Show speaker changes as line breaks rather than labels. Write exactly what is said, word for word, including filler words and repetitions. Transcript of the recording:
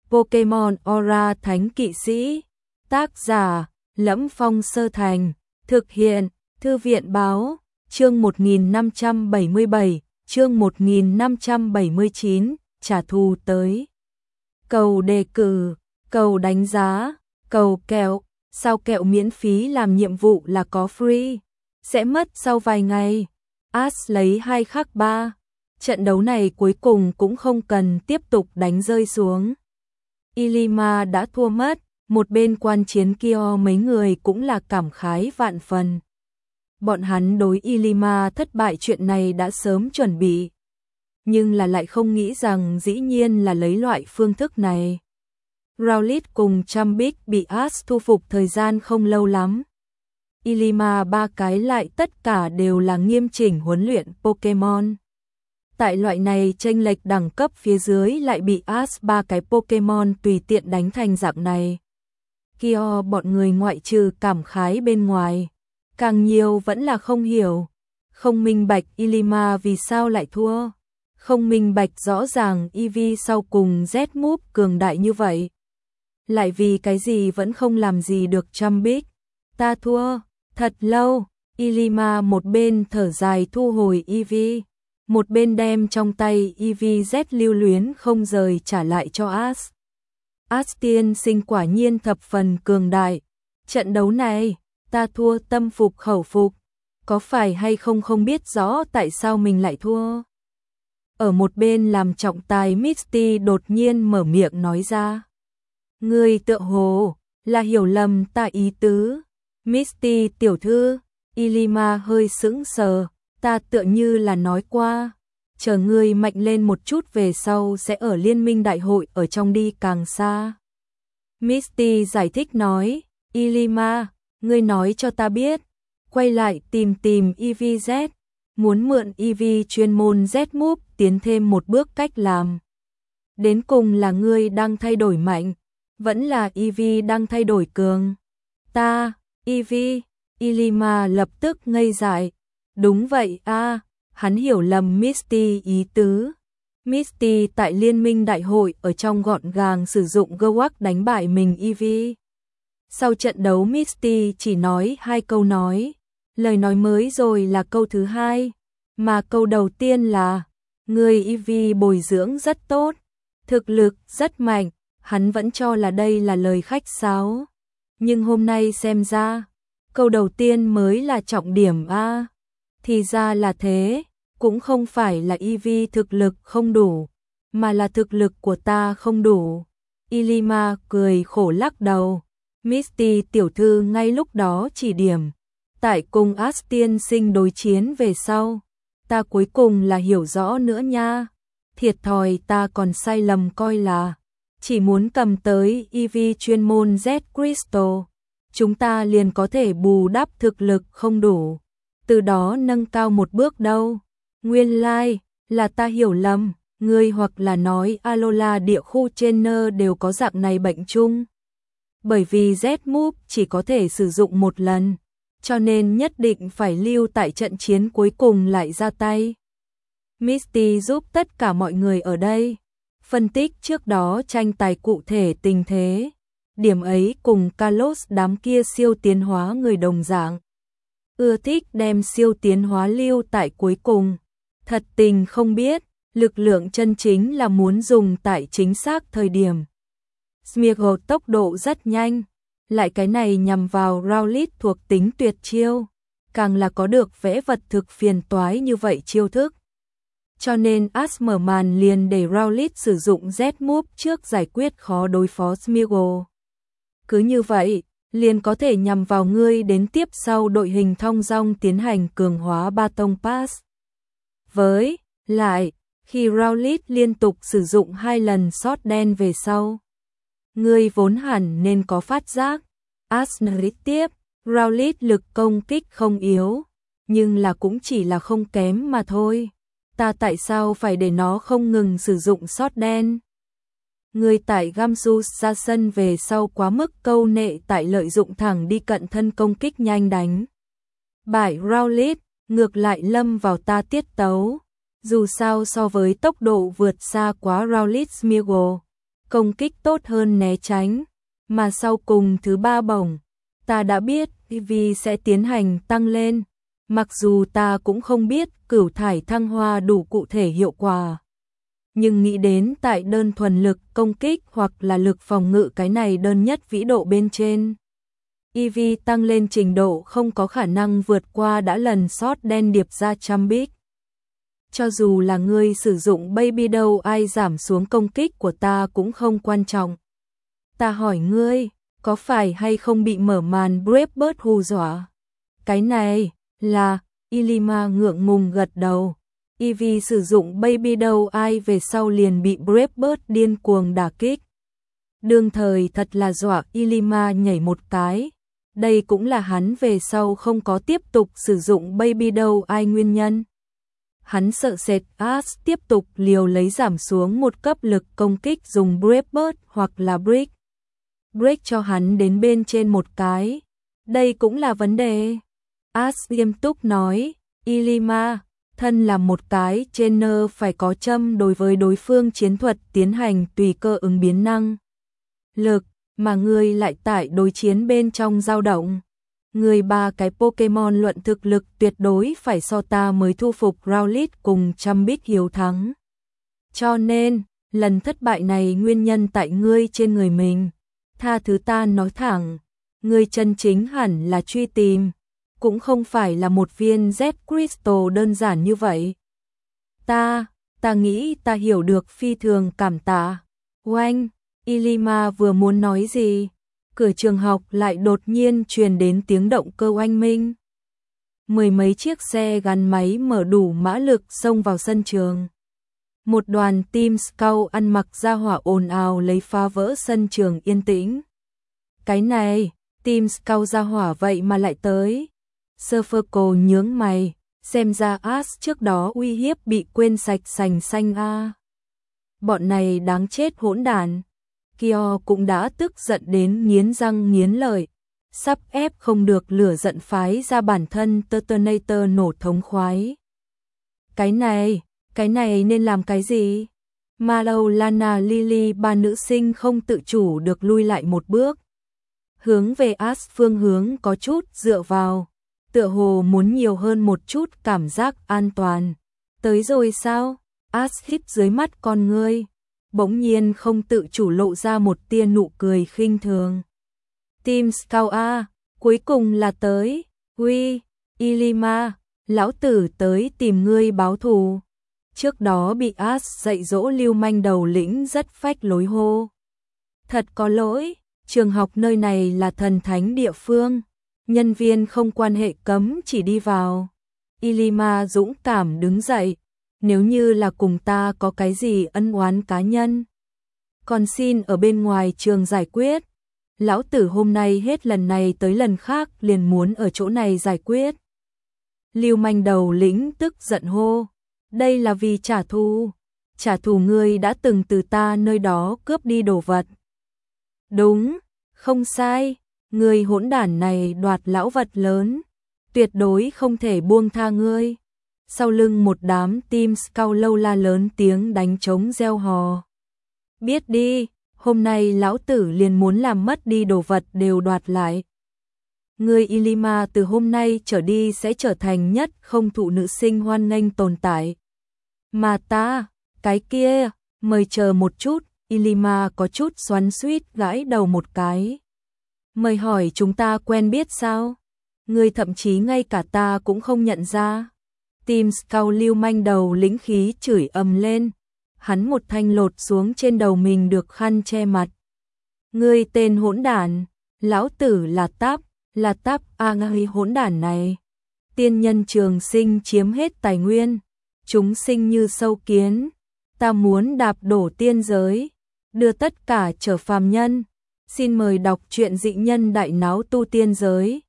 Pokemon Aura Thánh Kỵ Sĩ. Tác giả: Lẫm Phong Sơ Thành. Thực hiện: Thư viện báo. Chương một nghìn năm trăm bảy mươi bảy, chương một nghìn năm trăm bảy mươi chín, trả thù tới. Cầu đề cử, cầu đánh giá, cầu kẹo, sao kẹo miễn phí làm nhiệm vụ là có free, sẽ mất sau vài ngày. Ash lấy hai khắc ba. Trận đấu này cuối cùng cũng không cần tiếp tục đánh rơi xuống. Ilima đã thua mất, một bên quan chiến kia mấy người cũng là cảm khái vạn phần. Bọn hắn đối Ilima thất bại chuyện này đã sớm chuẩn bị, nhưng là lại không nghĩ rằng dĩ nhiên là lấy loại phương thức này. Rowlet cùng Trumbic bị Ash thu phục thời gian không lâu lắm. Ilima ba cái lại tất cả đều là nghiêm chỉnh huấn luyện Pokemon. Tại loại này chênh lệch đẳng cấp phía dưới lại bị Ash ba cái Pokemon tùy tiện đánh thành dạng này. Kia bọn người ngoại trừ cảm khái bên ngoài, càng nhiều vẫn là không hiểu, không minh bạch Ilima vì sao lại thua, không minh bạch rõ ràng Eevee sau cùng Z-move cường đại như vậy, lại vì cái gì vẫn không làm gì được Trumbic. Ta thua, thật lâu. Ilima một bên thở dài thu hồi Eevee, một bên đem trong tay Eevee Z lưu luyến không rời trả lại cho Ash. Ash tiên sinh quả nhiên thập phần cường đại. Trận đấu này, ta thua tâm phục khẩu phục, có phải hay không không biết rõ tại sao mình lại thua. Ở một bên làm trọng tài Misty đột nhiên mở miệng nói ra. Ngươi tựa hồ là hiểu lầm ta ý tứ. Misty tiểu thư, Ilima hơi sững sờ, ta tựa như là nói qua, chờ ngươi mạnh lên một chút về sau sẽ ở liên minh đại hội ở trong đi càng xa. Misty giải thích nói, Ilima, ngươi nói cho ta biết, quay lại tìm tìm Eevee Z, muốn mượn Eevee chuyên môn Z-move tiến thêm một bước cách làm. Đến cùng là ngươi đang thay đổi mạnh, vẫn là Eevee đang thay đổi cường. Ta, Eevee, Ilima lập tức ngây dại. Đúng vậy a, à, hắn hiểu lầm Misty ý tứ. Misty tại liên minh đại hội ở trong gọn gàng sử dụng Gowak đánh bại mình Eevee. Sau trận đấu Misty chỉ nói hai câu nói, lời nói mới rồi là câu thứ hai, mà câu đầu tiên là, người Eevee bồi dưỡng rất tốt, thực lực rất mạnh, hắn vẫn cho là đây là lời khách sáo. Nhưng hôm nay xem ra, câu đầu tiên mới là trọng điểm a. Thì ra là thế, cũng không phải là Eevee thực lực không đủ, mà là thực lực của ta không đủ. Ilima cười khổ lắc đầu. Misty tiểu thư ngay lúc đó chỉ điểm, tại cùng Ash tiên sinh đối chiến về sau, ta cuối cùng là hiểu rõ nữa nha. Thiệt thòi ta còn sai lầm coi là chỉ muốn cầm tới Eevee chuyên môn Z Crystal, chúng ta liền có thể bù đắp thực lực không đủ, từ đó nâng cao một bước đâu. Nguyên lai like, là ta hiểu lầm, ngươi hoặc là nói Alola địa khu trainer đều có dạng này bệnh chung. Bởi vì Z-move chỉ có thể sử dụng một lần, cho nên nhất định phải lưu tại trận chiến cuối cùng lại ra tay. Misty giúp tất cả mọi người ở đây phân tích trước đó tranh tài cụ thể tình thế. Điểm ấy cùng Kalos đám kia siêu tiến hóa người đồng dạng, ưa thích đem siêu tiến hóa lưu tại cuối cùng. Thật tình không biết, lực lượng chân chính là muốn dùng tại chính xác thời điểm. Smeagol tốc độ rất nhanh, lại cái này nhằm vào Rowlet thuộc tính tuyệt chiêu, càng là có được vẽ vật thực phiền toái như vậy chiêu thức. Cho nên Ash mở màn liền để Rowlet sử dụng Z-move trước giải quyết khó đối phó Smeagol. Cứ như vậy, liền có thể nhằm vào ngươi đến tiếp sau đội hình thong dong tiến hành cường hóa Baton Pass. Với lại, khi Rowlet liên tục sử dụng hai lần sót đen về sau, ngươi vốn hẳn nên có phát giác. Ash nói tiếp, Rowlet lực công kích không yếu, nhưng là cũng chỉ là không kém mà thôi. Ta tại sao phải để nó không ngừng sử dụng sót đen? Người tại Gamsus ra sân về sau quá mức câu nệ tại lợi dụng thẳng đi cận thân công kích nhanh đánh bại Rowlet, ngược lại lâm vào ta tiết tấu. Dù sao so với tốc độ vượt xa quá Rowlet Smeagol, công kích tốt hơn né tránh, mà sau cùng thứ ba bổng, ta đã biết vì sẽ tiến hành tăng lên, mặc dù ta cũng không biết cửu thải thăng hoa đủ cụ thể hiệu quả. Nhưng nghĩ đến tại đơn thuần lực công kích hoặc là lực phòng ngự cái này đơn nhất vĩ độ bên trên. e vê tăng lên trình độ không có khả năng vượt qua đã lần sót đen điệp ra trăm bích. Cho dù là ngươi sử dụng baby đâu ai giảm xuống công kích của ta cũng không quan trọng. Ta hỏi ngươi, có phải hay không bị mở màn Brave hù dọa? Cái này là, Ilima ngượng ngùng gật đầu. e vê sử dụng baby đâu ai về sau liền bị Brave điên cuồng đả kích. Đương thời thật là dọa Ilima nhảy một cái. Đây cũng là hắn về sau không có tiếp tục sử dụng baby đâu ai nguyên nhân. Hắn sợ sệt Ash tiếp tục liều lấy giảm xuống một cấp lực công kích dùng Brave hoặc là Brick. Break cho hắn đến bên trên một cái. Đây cũng là vấn đề. Ash nghiêm túc nói, Ilima, thân là một cái trainer phải có châm đối với đối phương chiến thuật tiến hành tùy cơ ứng biến năng lực, mà ngươi lại tại đối chiến bên trong dao động. Người ba cái Pokemon luận thực lực tuyệt đối phải so ta mới thu phục Rowlet cùng Chambit hiếu thắng. Cho nên, lần thất bại này nguyên nhân tại ngươi trên người mình. Tha thứ ta nói thẳng, ngươi chân chính hẳn là truy tìm, cũng không phải là một viên Z Crystal đơn giản như vậy. Ta, ta nghĩ ta hiểu được phi thường cảm tạ. Oanh, Ilima vừa muốn nói gì, cửa trường học lại đột nhiên truyền đến tiếng động cơ oanh minh. Mười mấy chiếc xe gắn máy mở đủ mã lực xông vào sân trường. Một đoàn team scout ăn mặc ra hỏa ồn ào lấy phá vỡ sân trường yên tĩnh. Cái này, team scout ra hỏa vậy mà lại tới. Surferco nhướng mày, xem ra Ash trước đó uy hiếp bị quên sạch sành xanh a. Bọn này đáng chết hỗn đản. Kyo cũng đã tức giận đến nghiến răng nghiến lợi, sắp ép không được lửa giận phái ra bản thân Turtonator nổ thống khoái. Cái này, cái này nên làm cái gì? Mallow, Lana, Lily ba nữ sinh không tự chủ được lui lại một bước. Hướng về Ash phương hướng có chút dựa vào, tựa hồ muốn nhiều hơn một chút cảm giác an toàn. Tới rồi sao? Ash híp dưới mắt con ngươi, bỗng nhiên không tự chủ lộ ra một tia nụ cười khinh thường. Team Scout A, cuối cùng là tới. Uy, Ilima, lão tử tới tìm ngươi báo thù. Trước đó bị Ash dạy dỗ lưu manh đầu lĩnh rất phách lối hô. Thật có lỗi, trường học nơi này là thần thánh địa phương, nhân viên không quan hệ cấm chỉ đi vào. Ilima dũng cảm đứng dậy, nếu như là cùng ta có cái gì ân oán cá nhân, còn xin ở bên ngoài trường giải quyết. Lão tử hôm nay hết lần này tới lần khác liền muốn ở chỗ này giải quyết. Lưu manh đầu lĩnh tức giận hô, đây là vì trả thù, trả thù ngươi đã từng từ ta nơi đó cướp đi đồ vật. Đúng, không sai, ngươi hỗn đản này đoạt lão vật lớn, tuyệt đối không thể buông tha ngươi. Sau lưng một đám team scout lâu la lớn tiếng đánh trống reo hò. Biết đi, hôm nay lão tử liền muốn làm mất đi đồ vật đều đoạt lại. Ngươi Ilima từ hôm nay trở đi sẽ trở thành nhất không thụ nữ sinh hoan nghênh tồn tại. Mà ta, cái kia, mời chờ một chút, Ilima có chút xoắn xuýt gãi đầu một cái. Mời hỏi chúng ta quen biết sao? Ngươi thậm chí ngay cả ta cũng không nhận ra. Team Scout lưu manh đầu lĩnh khí chửi ầm lên. Hắn một thanh lột xuống trên đầu mình được khăn che mặt. Ngươi tên hỗn đản, lão tử là Táp, là Táp a ngươi hỗn đản này. Tiên nhân trường sinh chiếm hết tài nguyên, chúng sinh như sâu kiến, ta muốn đạp đổ tiên giới, đưa tất cả trở phàm nhân. Xin mời đọc truyện dị nhân đại náo tu tiên giới.